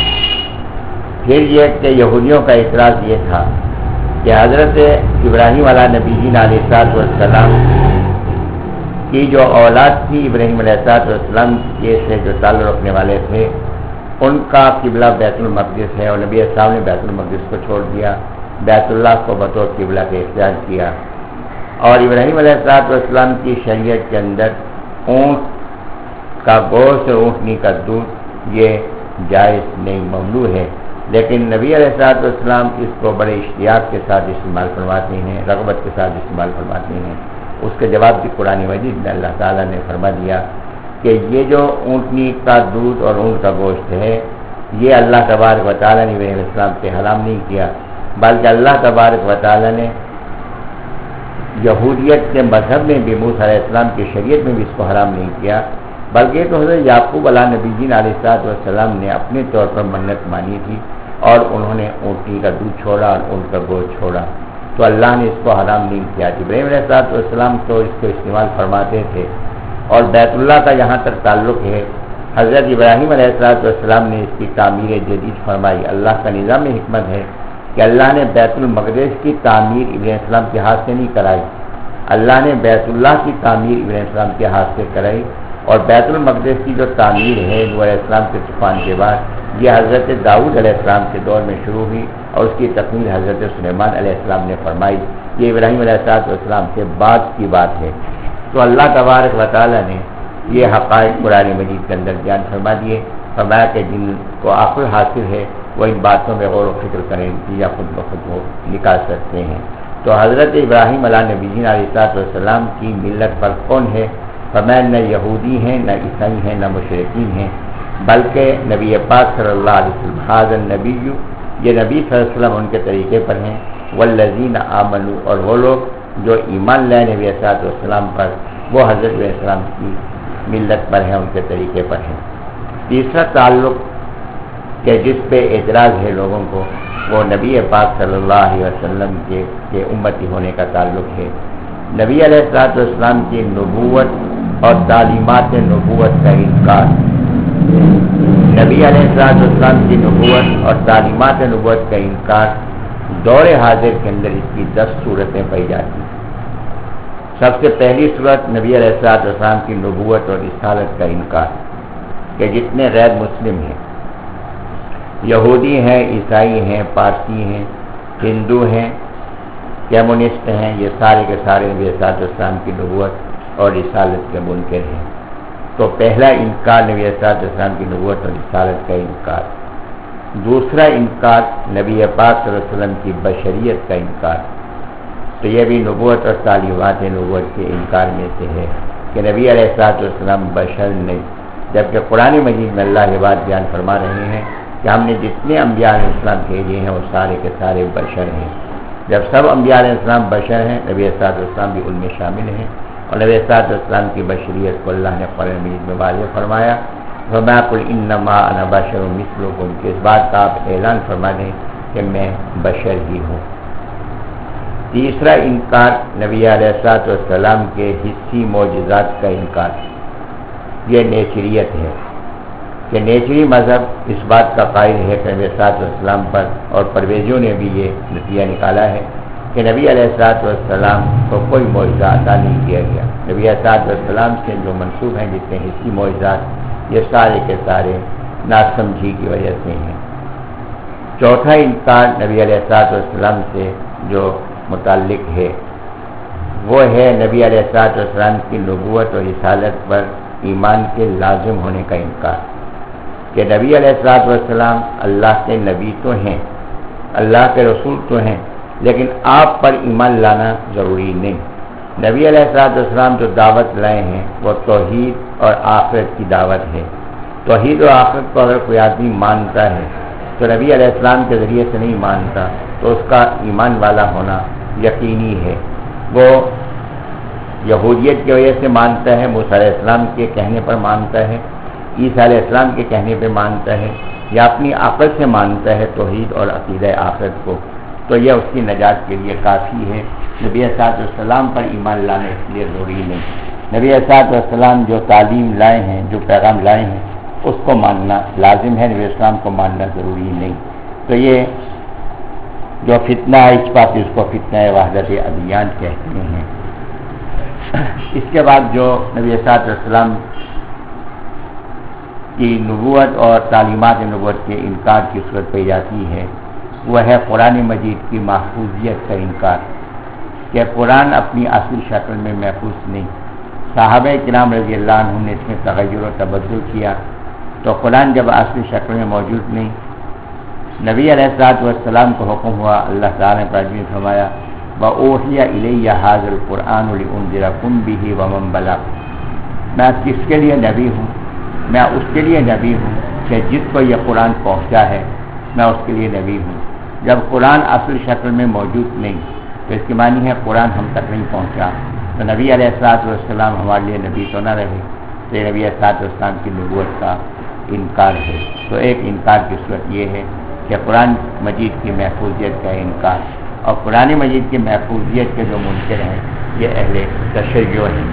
پھر یہ کہ یہودیوں کا اعتراض یہ تھا کہ حضرت ابراہیم علیہ نبی جی علیہ السلام کی جو اولاد تھی ابراہیم علیہ السلام کے سے جو تعلق رکھنے والے تھے ان کا قبلہ بیت المقدس ہے، اور نبی السلام نے بیت المقدس کو چھوڑ دیا، بیت اللہ کو بطور قبلہ کے اختیار کیا۔ اور ابراہیم علیہ السلام کی شریعت کے اندر اونٹ کا گوشت اور اونٹنی کا دودھ یہ جائز نہیں، ممنوع ہے، لیکن نبی علیہ السلام اس کو بڑے اشتیاق کے ساتھ استعمال فرماتے ہیں، رغبت کے ساتھ استعمال فرماتے ہیں۔ اس کے جواب بھی قرآن مجید میں اللہ تعالیٰ نے فرما دیا کہ یہ جو اونٹنی کا دودھ اور اونٹ کا گوشت ہے یہ اللہ تبارک و تعالیٰ نے ابراہیم علیہ السلام سے حرام نہیں کیا، بلکہ اللہ تبارک و تعالیٰ نے یہودیت کے مذہب میں بھی موسیٰ علیہ السلام کی شریعت میں بھی اس کو حرام نہیں کیا، بلکہ تو حضرت یعقوب علیہ نبی جی علیہ السلام نے اپنے طور پر منت مانی تھی اور انہوں نے اونٹنی کا دودھ چھوڑا اور اونٹ کا گوشت چھوڑا، تو اللہ نے اس کو حرام نہیں کیا۔ ابراہیم علیہ السلام تو اس کو استعمال فرماتے تھے، اور بیت اللہ کا یہاں تک تعلق ہے حضرت ابراہیم علیہ السلام نے اس کی تعمیر جدید فرمائی۔ اللہ کا نظام حکمت ہے کہ اللہ نے بیت المقدس کی تعمیر ابراہیم السلام کے ہاتھ سے نہیں کرائی، اللہ نے بیت اللہ کی تعمیر ابراہیم السلام کے ہاتھ سے کرائی، اور بیت المقدس کی جو تعمیر ہے نوح علیہ السلام کے طوفان کے بعد یہ حضرت داؤد علیہ السلام کے دور میں شروع ہوئی، اور اس کی تکمیل حضرت سلیمان علیہ السلام نے فرمائی۔ یہ ابراہیم علیہ السلام کے بعد کی بات ہے۔ تو اللہ تبارک و تعالیٰ نے یہ حقائق قرآن مجید کے اندر بیان فرما دیے، فرمایا کہ جن کو عقل حاصل ہے وہ ان باتوں میں غور و فکر کریں یا خود بخود وہ نکال سکتے ہیں۔ تو حضرت ابراہیم علیہ نبی جی علیہ السلام کی ملت پر کون ہے؟ فرمایا نہ یہودی ہیں، نہ عیسائی ہیں، نہ مشرکین ہیں، بلکہ نبی پاک صلی اللہ علیہ وسلم حاضر نبی، یہ نبی صلی اللہ علیہ وسلم ان کے طریقے پر ہیں، والذین آمنوا، اور وہ لوگ جو ایمان لائے نبی صلی اللہ علیہ وسلم پر وہ حضرت علیہ السلام کی ملت پر ہیں، ان کے طریقے پر ہیں۔ تیسرا تعلق کہ جس پہ اعتراض ہے لوگوں کو وہ نبی پاک صلی اللہ علیہ وسلم کے, کے امتی ہونے کا تعلق ہے۔ نبی علیہ الصلوۃ والسلام کی نبوت اور تعلیمات نبوت کا انکار، نبی علیہ الصلوۃ والسلام کی نبوت اور تعلیمات نبوت کا انکار دور حاضر کے اندر اس کی دس صورتیں پائی جاتی ہیں۔ سب سے پہلی صورت نبی علیہ الصلوۃ والسلام کی نبوت اور رسالت کا انکار، کہ جتنے غیر مسلم ہیں، یہودی ہیں، عیسائی ہیں، پارسی ہیں، ہندو ہیں، کمیونسٹ ہیں، یہ سارے کے سارے نبی علیہ الصلوۃ والسلام کی نبوت اور رسالت کے منکر ہیں۔ تو پہلا انکار نبی علیہ الصلوۃ والسلام کی نبوت اور رسالت کا انکار۔ دوسرا انکار نبی پاک صلی اللہ علیہ وسلم کی بشریت کا انکار، تو یہ بھی نبوت اور تعلیمات نبوت کے انکار میں سے ہے کہ نبی علیہ الصلوۃ والسلام بشر نہیں، جبکہ قرآن مجید میں اللہ یہ بات بیان فرما رہے ہیں کہ ہم نے جتنے انبیاء علیہ السلام بھیجے ہیں وہ سارے کے سارے بشر ہیں۔ جب سب انبیاء علیہ السلام بشر ہیں، نبی علیہ الصلوۃ والسلام بھی ان میں شامل ہیں، اور نبی علیہ الصلوۃ والسلام کی بشریت کو اللہ نے قرآن مجید میں واضح فرمایا، وَمَا قُلْ إِنَّمَا أَنَا بَشَرٌ مِثْلُكُمْ، کہ اس بات کا آپ اعلان فرما دیں کہ میں بشر ہی ہوں۔ تیسرا انکار نبی علیہ الصلوۃ والسلام کے حصی معجزات کا انکار، یہ نیچریت ہے کہ نیچری مذہب اس بات کا قائل ہے کہ نبی علیہ الصلوۃ والسلام پر، اور پرویزوں نے بھی یہ نتیجہ نکالا ہے کہ نبی علیہ الصلوۃ والسلام کو کوئی معجزہ عطا نہیں کیا گیا۔ نبی علیہ الصلوۃ والسلام سے جو منسوب ہیں جتنے حصی معجزات، یہ سارے کے سارے ناسمجھی کی وجہ سے ہیں۔ چوتھا انکار نبی علیہ الصلوۃ والسلام سے جو متعلق ہے وہ ہے نبی علیہ الصلوۃ والسلام کی نبوت اور رسالت پر ایمان کے لازم ہونے کا انکار، کہ نبی علیہ الصلوۃ والسلام اللہ کے نبی تو ہیں، اللہ کے رسول تو ہیں، لیکن آپ پر ایمان لانا ضروری نہیں۔ نبی علیہ الصلوۃ والسلام جو دعوت لائے ہیں وہ توحید اور آخرت کی دعوت ہے۔ توحید و آخرت کو اگر کوئی آدمی مانتا ہے تو نبی علیہ السلام کے ذریعے سے نہیں مانتا، تو اس کا ایمان والا ہونا یقینی ہے۔ وہ یہودیت کی وجہ سے مانتا ہے، موسیٰ علیہ السلام کے کہنے پر مانتا ہے، عیسیٰ علیہ السلام کے کہنے پہ مانتا ہے، یا اپنی عقل سے مانتا ہے توحید اور عقیدہ آخرت کو، تو یہ اس کی نجات کے لیے کافی ہے۔ نبی علیہ الصلوۃ والسلام پر ایمان لانا اس لیے ضروری نہیں۔ نبی علیہ الصلوۃ والسلام جو تعلیم لائے ہیں، جو پیغام لائے ہیں، اس کو ماننا لازم ہے، نبی علیہ السلام کو ماننا ضروری نہیں۔ تو یہ جو فتنہ ہے اس بات اس کو فتنہ وحدت ادیان کہتے ہیں۔ اس کے بعد جو نبی صلی اللہ علیہ وسلم کی نبوت اور تعلیمات نبوت کے انکار کی صورت پائی جاتی ہے وہ ہے قرآن مجید کی محفوظیت کا انکار، کہ قرآن اپنی اصل شکل میں محفوظ نہیں۔ صحابہ کرام رضی اللہ عنہ نے اس میں تغیر و تبدل کیا، تو قرآن جب اصل شکل میں موجود نہیں، نبی علیہ الصلوۃ والسلام کو حکم ہوا، اللہ تعالیٰ نے پاک میں فرمایا وَأُوحِيَ إِلَيَّ هَٰذَا الْقُرْآنُ لِأُنذِرَكُم بِهِ وَمَن بَلَغَ، میں کس کے لیے نبی ہوں؟ میں اس کے لیے نبی ہوں کہ جس کو یہ قرآن پہنچا ہے، میں اس کے لیے نبی ہوں۔ جب قرآن اصل شکل میں موجود نہیں تو اس کی معنی ہے قرآن ہم تک نہیں پہنچا، تو نبی علیہ الصلوۃ والسلام ہمارے لیے نبی تو نہ رہے، تو یہ نبی علیہ الصلوۃ والسلام کی نبوت کا انکار ہے۔ تو ایک انکار کی صورت یہ ہے کہ قرآن مجید کی محفوظیت کا انکار، اور قرآن مجید کی محفوظیت کے جو منکر ہیں یہ اہل تشیع ہیں۔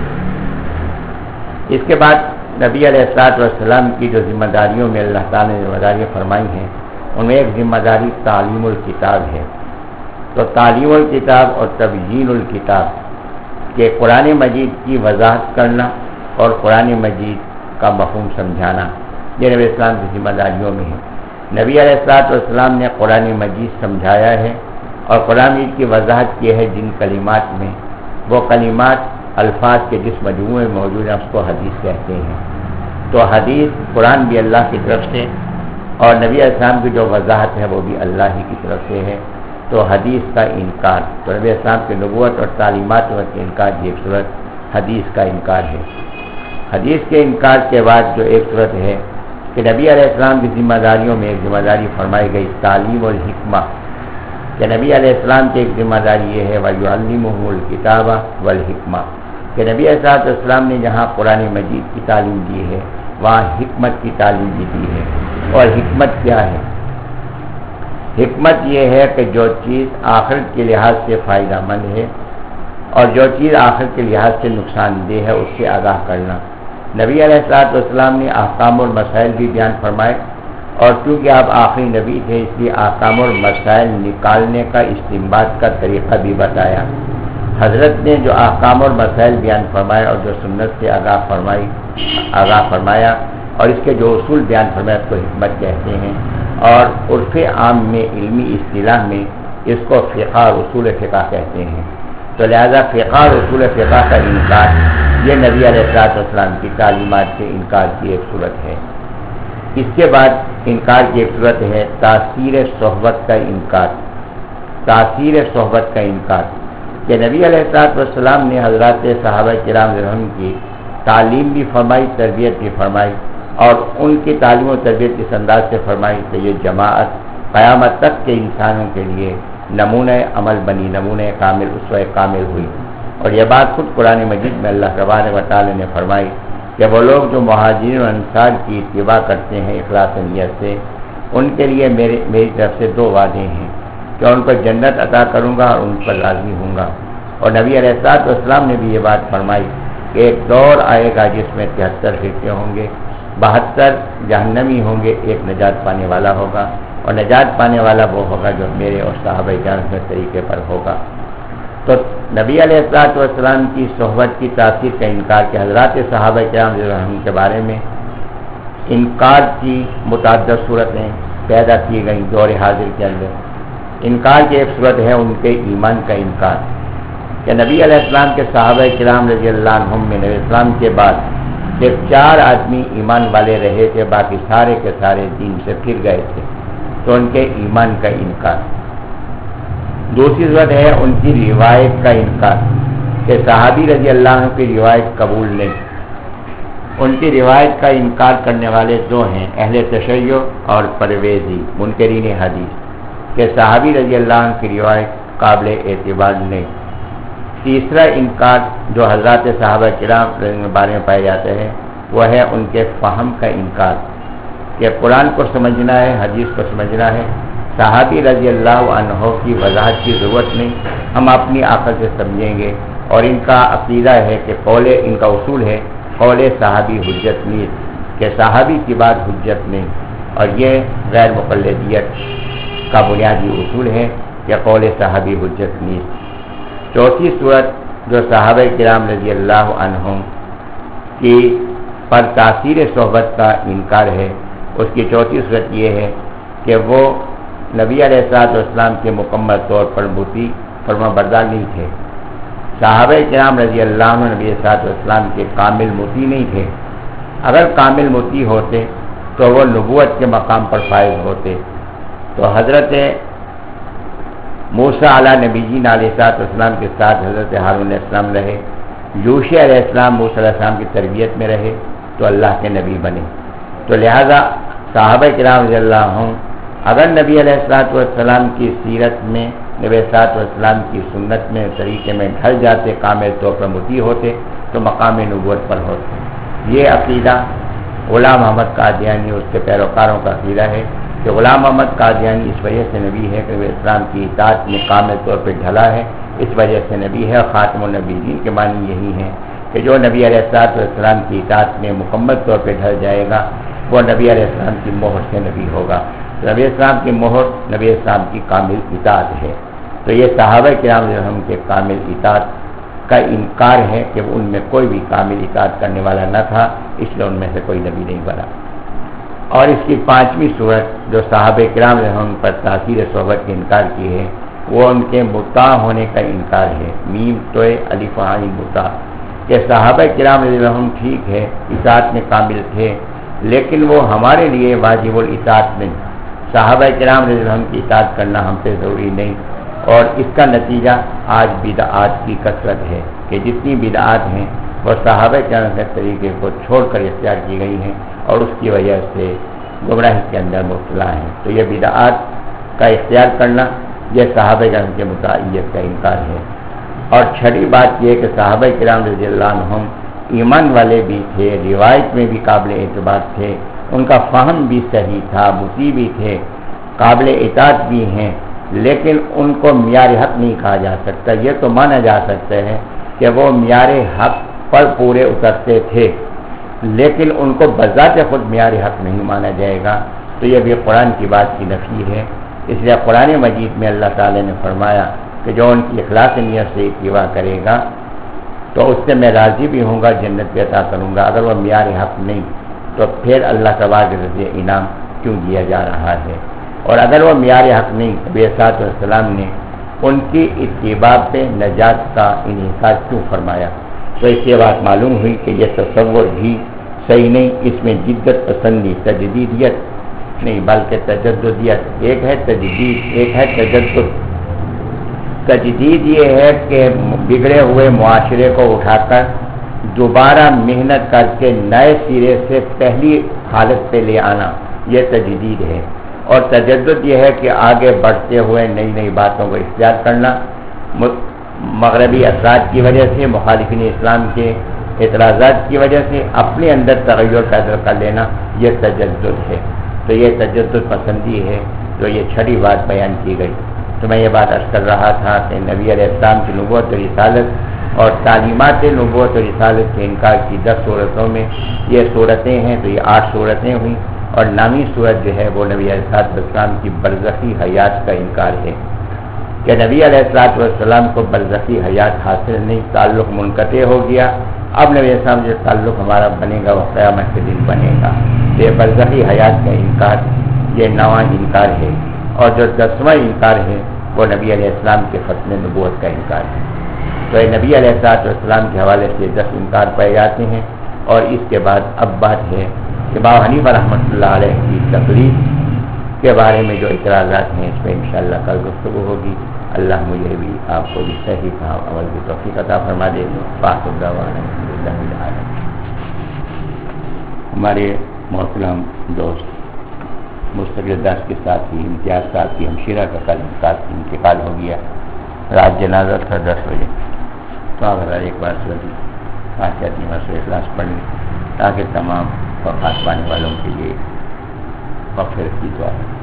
اس کے بعد نبی علیہ الصلوۃ والسلام کی جو ذمہ داریوں میں اللہ تعالیٰ نے ذمہ داریاں فرمائی ہیں، ان میں ایک ذمہ داری تعلیم الکتاب ہے۔ تو تعلیم الکتاب اور تبیین الکتاب، کہ قرآن مجید کی وضاحت کرنا اور قرآن مجید کا مفہوم سمجھانا، یہ نبی اسلام کی ذمہ داریوں میں ہے۔ نبی علیہ الصلوۃ والسلام نے قرآن مجید سمجھایا ہے اور قرآن مجید کی وضاحت کی ہے جن کلمات میں، وہ کلمات الفاظ کے جس مجموعے میں موجود ہیں اس کو حدیث کہتے ہیں۔ تو حدیث قرآن بھی اللہ کی طرف سے، اور نبی علیہ السلام کی جو وضاحت ہے وہ بھی اللہ ہی کی طرف سے ہے۔ تو حدیث کا انکار، تو نبی علیہ السلام کی نبوت اور تعلیمات کے انکار کی ایک صورت حدیث کا انکار ہے۔ حدیث کے انکار کے بعد جو ایک صورت ہے کہ نبی علیہ السلام کی ذمہ داریوں میں ایک ذمہ داری فرمائی گئی تعلیم الحکمہ، کہ نبی علیہ السلام کی ایک ذمہ داری یہ ہے وَيُعَلِّمُهُ الْكِتَابَ وَالْحِکْمَةَ، کہ نبی علیہ السلام نے جہاں قرآن مجید کی تعلیم دی ہے وہاں حکمت کی تعلیم بھی دی ہے۔ اور حکمت کیا ہے؟ حکمت یہ ہے کہ جو چیز آخرت کے لحاظ سے فائدہ مند ہے اور جو چیز آخر کے لحاظ سے نقصان دہ ہے اس سے آگاہ کرنا۔ نبی علیہ الصلوۃ والسلام نے احکام اور مسائل بھی بیان فرمائے، اور چونکہ آپ آخری نبی تھے اس لیے احکام اور مسائل نکالنے کا استنباط کا طریقہ بھی بتایا۔ حضرت نے جو احکام اور مسائل بیان فرمائے اور جو سنت سے آگاہ فرمائی آگاہ فرمایا اور اس کے جو اصول بیان فرمایا اس کو حکمت کہتے ہیں، اور عرف عام میں علمی اصطلاح میں اس کو فقہ اور اصول فقہ کہتے ہیں۔ تو لہذا فقہ اور اصول فقہ کا انکار یہ نبی علیہ الصلوۃ والسلام کی تعلیمات سے انکار کی ایک صورت ہے۔ اس کے بعد انکار کی ایک صورت ہے تاثیر صحبت کا انکار۔ تاثیر صحبت کا انکار کہ نبی علیہ الصلوۃ والسلام نے حضرات صحابہ کرام رضی اللہ عنہم کی تعلیم بھی فرمائی، تربیت بھی فرمائی، اور ان کی تعلیم و تربیت اس انداز سے فرمائی کہ یہ جماعت قیامت تک کے انسانوں کے لیے نمونہ عمل بنی، نمونہ کامل، اسوہ کامل ہوئی۔ اور یہ بات خود قرآن مجید میں اللہ تبارک و تعالی نے فرمائی کہ وہ لوگ جو مہاجرین و انصار کی اتباع کرتے ہیں اخلاص نیت سے، ان کے لیے میرے میری طرف سے دو وعدے ہیں کہ ان کو جنت عطا کروں گا اور ان پر راضی ہوں گا۔ اور نبی علیہ الصلوۃ والسلام نے بھی یہ بات فرمائی کہ ایک دور آئے گا جس میں تہتر فرقے ہوں گے، بہتر جہنمی ہوں گے، ایک نجات پانے والا ہوگا، اور نجات پانے والا وہ ہوگا جو میرے اور صحابہ کرام کے طریقے پر ہوگا۔ تو نبی علیہ الصلوۃ والسلام کی صحبت کی تاثیر کا انکار کہ حضرات صحابہ کرام رضی اللہ عنہم کے بارے میں انکار کی متعدد صورتیں پیدا کی گئیں دور حاضر کے اندر۔ انکار کی ایک صورت ہے ان کے ایمان کا انکار کہ نبی علیہ السلام کے صحابہ کرام رضی اللہ عنہم میں نبی اسلام کے بعد صرف چار آدمی ایمان والے رہے تھے، باقی سارے کے سارے دین سے پھر گئے تھے، تو ان کے ایمان کا انکار۔ دوسری صورت ہے ان کی روایت کا انکار کہ صحابی رضی اللہ عنہ کی روایت قبول نہیں۔ ان کی روایت کا انکار کرنے والے دو ہیں، اہل تشیع اور پرویزی منکرین حدیث، کہ صحابی رضی اللہ عنہ کی روایت قابل اعتبار نہیں۔ تیسرا انکار جو حضرات صحابہ کرام کے بارے میں پایا جاتا ہے وہ ہے ان کے فہم کا انکار کہ قرآن کو سمجھنا ہے، حدیث کو سمجھنا ہے، صحابی رضی اللہ عنہ کی وضاحت کی ضرورت نہیں، ہم اپنی عقل سے سمجھیں گے۔ اور ان کا عقیدہ ہے کہ قول ان کا اصول ہے قول صحابی حجت نہیں، کہ صحابی کی بات حجت نہیں، اور یہ غیر مقلدیت کا بنیادی اصول ہے کہ قول صحابی حجت نہیں۔ چوتھی صورت جو صحابہ کرام رضی اللہ عنہم کی پر تاثیر صحبت کا انکار ہے، اس کی چوتھی صورت یہ ہے کہ وہ نبی علیہ الصلوۃ والسلام کے مکمل طور پر مطیع فرما بردار نہیں تھے۔ صحابہ کرام رضی اللہ عنہ نبی علیہ الصلوۃ والسلام کے کامل مطیع نہیں تھے۔ اگر کامل مطیع ہوتے تو وہ نبوت کے مقام پر فائز ہوتے۔ تو حضرت موسیٰ علیہ نبی جین علیہ السلام کے ساتھ حضرت ہارون علیہ السلام رہے، یوشع علیہ السلام موسیٰ علیہ السلام کی تربیت میں رہے تو اللہ کے نبی بنے۔ تو لہذا صحابہ کرام رضی اللہ عنہ اگر نبی علیہ الصلوۃ والسلام کی سیرت میں، نبی علیہ الصلوۃ والسلام کی سنت میں، طریقے میں ڈھل جاتے، کامل طور پر مطیع ہوتے تو مقام نبوت پر ہوتے۔ یہ عقیدہ غلام محمد قادیانی اس کے پیروکاروں کا عقیدہ ہے کہ غلام محمد قادیانی اس وجہ سے نبی ہے کہ نبی اسلام کی اطاعت میں کامل طور پہ ڈھلا ہے، اس وجہ سے نبی ہے۔ خاتم النبیین کے معنی یہی ہے کہ جو نبی علیہ الصلوۃ والسلام کی اطاعت میں مکمل طور پہ ڈھل جائے گا وہ نبی علیہ السلام کی مہر سے نبی ہوگا۔ نبی اسلام کی مہر نبی اسلام کی کامل اطاعت ہے۔ تو یہ صحابہ کرام رضی اللہ عنہم کے کامل اطاعت کا انکار ہے کہ ان میں کوئی بھی کامل اطاعت کرنے والا نہ تھا، اس لیے ان میں سے کوئی نبی نہیں بنا۔ اور اس کی پانچویں صورت جو صحابہ کرام رضی اللہ عنہم پر تاثیر صحبت کے انکار کی ہے وہ ان کے مطاع ہونے کا انکار ہے، میم توئے الف عین مطاع، کہ صحابہ کرام رضی اللہ عنہم ٹھیک ہے اطاعت میں کامل تھے لیکن وہ ہمارے لیے واجب الاطاعت نہیں، صحابہ کرام رضی اللہ عنہم کی اطاعت کرنا ہم پہ ضروری نہیں۔ اور اس کا نتیجہ آج بدعات کی کثرت ہے کہ جتنی بدعات ہیں وہ صحابہ کرام کے طریقے کو چھوڑ کر اختیار کی گئی ہیں اور اس کی وجہ سے گمراہی کے اندر مبتلا ہیں۔ تو یہ بدعات کا اختیار کرنا یہ صحابہ کرام کے مطاعیت کا انکار ہے۔ اور چھٹی بات یہ کہ صحابہ کرام رضی اللہ عنہم ایمان والے بھی تھے، روایت میں بھی قابل اعتبار تھے، ان کا فہم بھی صحیح تھا، مطیع بھی تھے، قابل اطاعت بھی ہیں، لیکن ان کو معیار حق نہیں کہا جا سکتا. یہ تو مانا جا سکتا ہے کہ وہ معیار حق پر پورے اترتے تھے، لیکن ان کو بذات خود معیار حق نہیں مانا جائے گا. تو یہ بھی قرآن کی بات کی نفی ہے. اس لیے قرآن مجید میں اللہ تعالی نے فرمایا کہ جو ان کی اخلاص نیت سے اتباع کرے گا تو اس سے میں راضی بھی ہوں گا، جنت بھی عطا کروں گا. اگر وہ معیار حق نہیں تو پھر اللہ تبارک و تعالی انعام کیوں دیا جا رہا ہے؟ اور اگر وہ معیار حق نہیں، نبی صلی اللہ علیہ وسلم نے ان کی اتباع پہ نجات کا انحصار کیوں فرمایا؟ تو اس سے بات معلوم ہوئی کہ یہ تصور بھی صحیح نہیں. اس میں جدت پسندی، تجدیدیت نہیں بلکہ تجددیت. ایک ہے تجدید، ایک ہے تجدد. تجدید یہ ہے کہ بگڑے ہوئے معاشرے کو اٹھا کر دوبارہ محنت کر کے نئے سرے سے پہلی حالت پہ لے آنا، یہ تجدید ہے. اور تجدد یہ ہے کہ آگے بڑھتے ہوئے نئی نئی باتوں کو اختیار کرنا، مغربی اثرات کی وجہ سے، مخالفین اسلام کے اعتراضات کی وجہ سے اپنے اندر تغیر پیدا کر لینا، یہ تجدد ہے. تو یہ تجدد پسندی ہے. تو یہ چھٹی بات بیان کی گئی. تو میں یہ بات عرض کر رہا تھا کہ نبی علیہ السلام کی نبوت و رسالت اور تعلیمات نبوت و رسالت کے انکار کی دس صورتوں میں یہ صورتیں ہیں. تو یہ آٹھ صورتیں ہوئیں، اور نامی صورت جو ہے وہ نبی علیہ السلام کی برزخی حیات کا انکار ہے کہ نبی علیہ السلام کو برزخی حیات حاصل نہیں، تعلق منقطع ہو گیا. اب نبی علیہ السلام جو تعلق ہمارا بنے گا وہ قیامت کے دن بنے گا. یہ برزخی حیات کا انکار یہ نواں انکار ہے. اور جو دسواں انکار ہے وہ نبی علیہ السلام کے ختم نبوت کا انکار ہے. تو یہ نبی علیہ السلام کے حوالے سے دس انکار پائے جاتے ہیں. اور اس کے بعد اب بات ہے کہ ابو حنیفہ رحمۃ اللہ علیہ کی تقریر کے بارے میں جو اعتراضات ہیں اس پہ انشاءاللہ کل گفتگو ہوگی. اللہ مجھے بھی آپ کو بھی صحیح کہا عمل کی توفیق عطا فرما دے. فاخر دعوانا الحمدللہ رب العالمین. ہمارے محترم دوست مستقل داس کے ساتھ ہی امتیاز صاحب کی ہمشیرہ کا کل انتقال ہو گیا. رات جنازہ تھا دس بجے. تو اگر ایک بار سبھی فاتحہ تیمہ سے اخلاص پڑھ لیں تاکہ تمام وفات پانے والوں کے لیے مغفرت کی دعا ہے.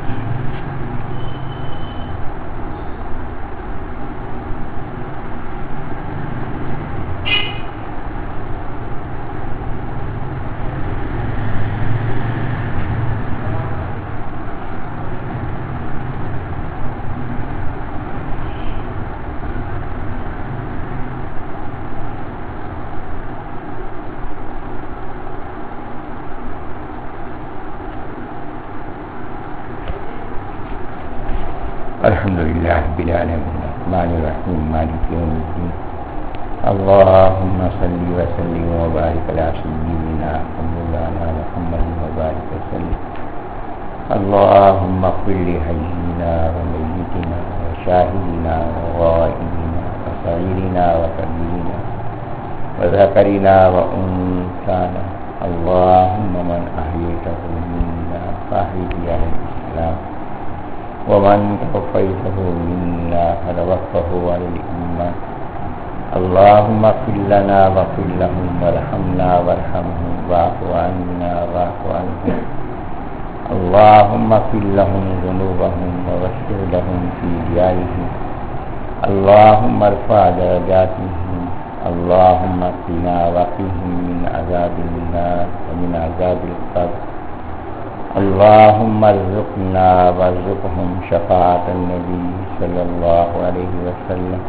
الحمد لله رب العالمين الرحمن الرحيم مالك يوم الدين. اللهم صل وسلم وبارك على سيدنا مولانا محمد وبارك وسلم. اللهم اغفر لحينا وميتنا وشاهدنا وغائبنا وصغيرنا وكبيرنا وذكرنا وأنثانا. اللهم من أحييته منا فأحيه على الإسلام، ومن توفيته منا فتوفه على الإيمان. اللهم اغفر لنا واغفر لهم وارحمنا وارحمهم واعف عنا واعف عنهم. اللهم اغفر لهم ذنوبهم ووسع لهم في ديارهم. اللهم ارفع درجاتهم. اللهم قنا وقهم من عذاب النار ومن عذاب القبر. اللهم ارزقنا وارزقهم شفاعة النبي صلى الله عليه وسلم.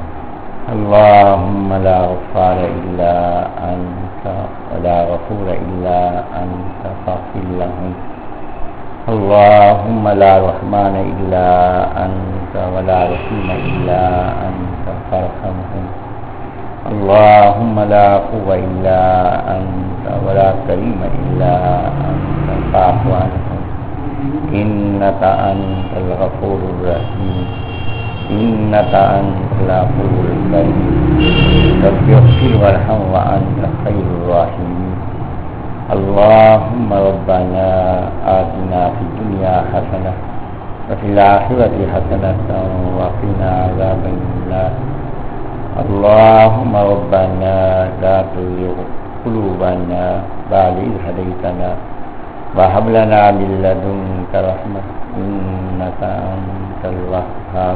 اللهم لا غفار إلا أنت ولا غفور إلا أنت فاغفر لهم. اللهم لا رحمن إلا أنت ولا رحيم إلا أنت فارحمهم. اللهم لا قوة إلا أنت ولا كريم إلا أنت فاعف عنهم. إنك أنت الغفور الرحيم. إنك أنت الغفور الكريم. رب اغفر وارحم وأنت خير الراحمين. اللهم ربنا آتنا في الدنيا حسنة وفي الآخرة حسنة وقنا عذاب النار. اللهم ربنا لا تزغ قلوبنا بعد إذ هديتنا وهب لنا من لدنك رحمة إنك أنت الوهاب.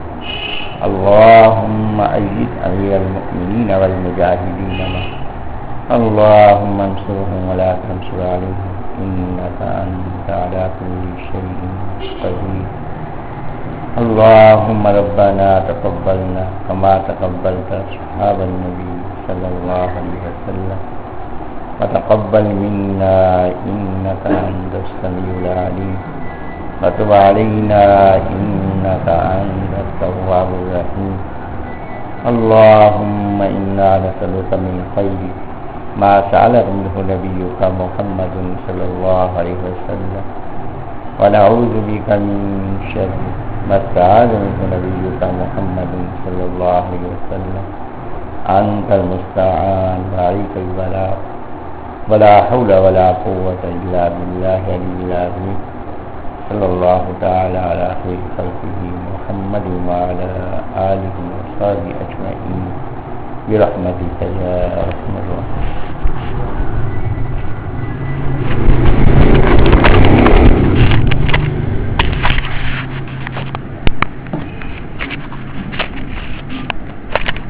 اللهم أيد أمير المؤمنين والمجاهدين معه. اللهم انصرهم ولا تنصر عليهم إنك أنت على كل شيء قدير. اللهم ربنا تقبلنا كما تقبلت أصحاب النبي صلى الله عليه وسلم، وتقبل منا إنك أنت السميع العليم، وتب علينا إنك أنت التواب الرحيم. اللهم إنا نسألك من خير ما سألك منه نبيك محمد صلى الله عليه وسلم، ونعوذ بك من شر ما استعاذ منه نبيك محمد صلى الله عليه وسلم. أنت المستعان وعليك البلاغ، ولا حول ولا قوة إلا بالله العلي العظيم. صلى الله تعالى على خير خلقه محمد وعلى آله وصحبه أجمعين برحمتك يا أرحم الراحمين.